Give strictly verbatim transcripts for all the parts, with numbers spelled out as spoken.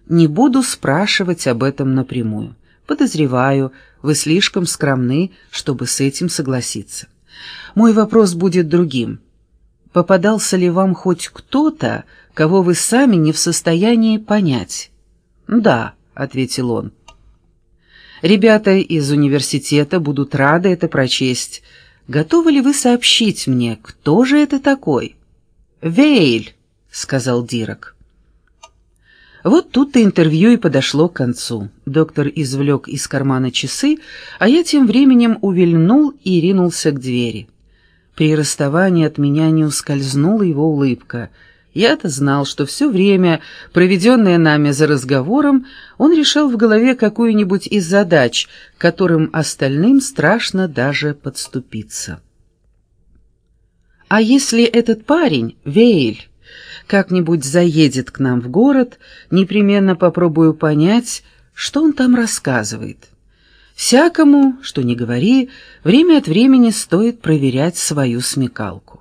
не буду спрашивать об этом напрямую. Подозреваю, вы слишком скромны, чтобы с этим согласиться. Мой вопрос будет другим. Попадался ли вам хоть кто-то, кого вы сами не в состоянии понять? «Да», — ответил он. «Ребята из университета будут рады это прочесть. Готовы ли вы сообщить мне, кто же это такой?» «Вейль», — сказал Дирак. Вот тут-то интервью и подошло к концу. Доктор извлек из кармана часы, а я тем временем увильнул и ринулся к двери. При расставании от меня не ускользнула его улыбка. Я-то знал, что все время, проведенное нами за разговором, он решал в голове какую-нибудь из задач, которым остальным страшно даже подступиться. А если этот парень, Вейль, как-нибудь заедет к нам в город, непременно попробую понять, что он там рассказывает. Всякому, что ни говори, время от времени стоит проверять свою смекалку.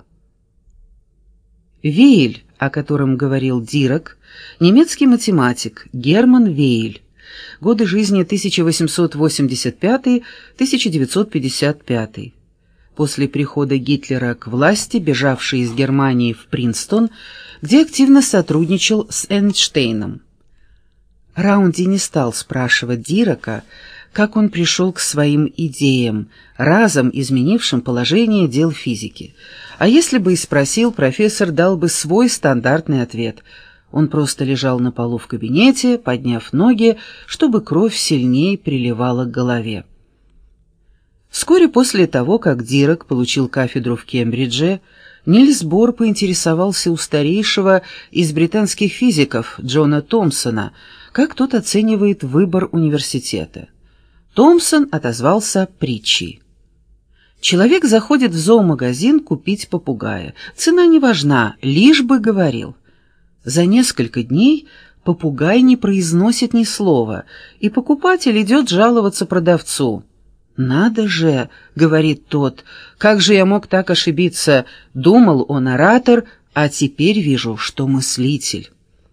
Вейль, о котором говорил Дирак, немецкий математик Герман Вейль, годы жизни тысяча восемьсот восемьдесят пятый — тысяча девятьсот пятьдесят пятый. После прихода Гитлера к власти, бежавший из Германии в Принстон, где активно сотрудничал с Эйнштейном. Раунди не стал спрашивать Дирака, как он пришел к своим идеям, разом изменившим положение дел физики. А если бы и спросил, профессор дал бы свой стандартный ответ. Он просто лежал на полу в кабинете, подняв ноги, чтобы кровь сильнее приливала к голове. Вскоре после того, как Дирак получил кафедру в Кембридже, Нильс Бор поинтересовался у старейшего из британских физиков Джона Томпсона, как тот оценивает выбор университета. Томпсон отозвался притчей. Человек заходит в зоомагазин купить попугая. Цена не важна, лишь бы говорил. За несколько дней попугай не произносит ни слова, и покупатель идет жаловаться продавцу. «Надо же», — говорит тот, — «как же я мог так ошибиться? Думал, он оратор, а теперь вижу, что мыслитель».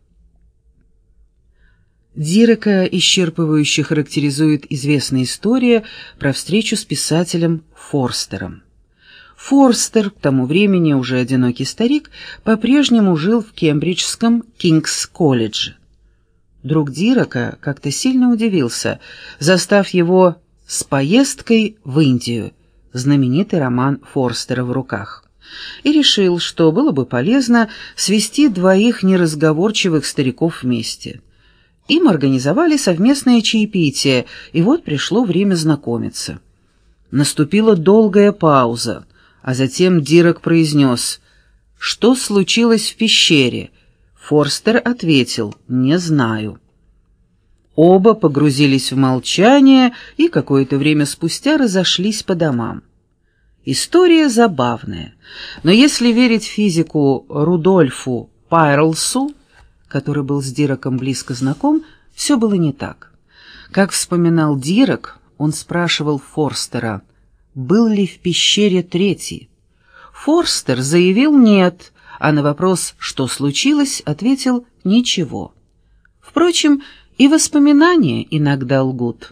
Дирака исчерпывающе характеризует известная история про встречу с писателем Форстером. Форстер, к тому времени уже одинокий старик, по-прежнему жил в кембриджском Кингс-колледже. Друг Дирака как-то сильно удивился, застав его с поездкой в Индию, знаменитый роман Форстера в руках, и решил, что было бы полезно свести двоих неразговорчивых стариков вместе. Им организовали совместное чаепитие, и вот пришло время знакомиться. Наступила долгая пауза, а затем Дирак произнес: «Что случилось в пещере?» Форстер ответил: «Не знаю». Оба погрузились в молчание и какое-то время спустя разошлись по домам. История забавная, но если верить физику Рудольфу Пайрлсу, который был с Дираком близко знаком, все было не так. Как вспоминал Дирак, он спрашивал Форстера, был ли в пещере третий. Форстер заявил «нет», а на вопрос «что случилось?» ответил «ничего». Впрочем, и воспоминания иногда лгут.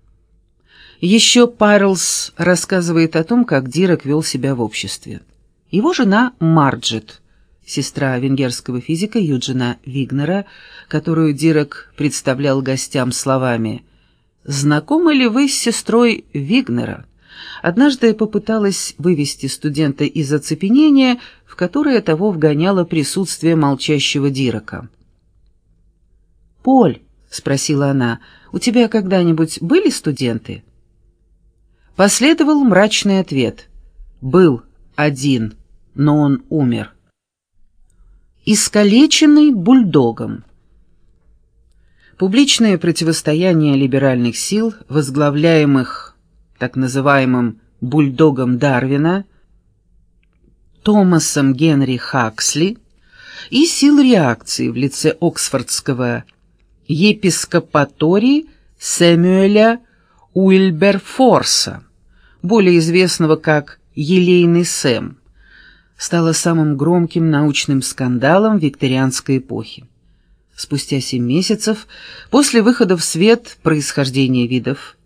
Еще Пайрлс рассказывает о том, как Дирак вел себя в обществе. Его жена Марджет, сестра венгерского физика Юджина Вигнера, которую Дирак представлял гостям словами «Знакомы ли вы с сестрой Вигнера?» однажды попыталась вывести студента из оцепенения, в которое того вгоняло присутствие молчащего Дирака. «Поль», — спросила она, — «у тебя когда-нибудь были студенты?» Последовал мрачный ответ. «Был один, но он умер». Искалеченный бульдогом. Публичное противостояние либеральных сил, возглавляемых так называемым бульдогом Дарвина, Томасом Генри Хаксли, и сил реакции в лице оксфордского епископатории Сэмюэля Уильберфорса, более известного как «Елейный Сэм», стало самым громким научным скандалом викторианской эпохи. Спустя семь месяцев после выхода в свет «Происхождение видов»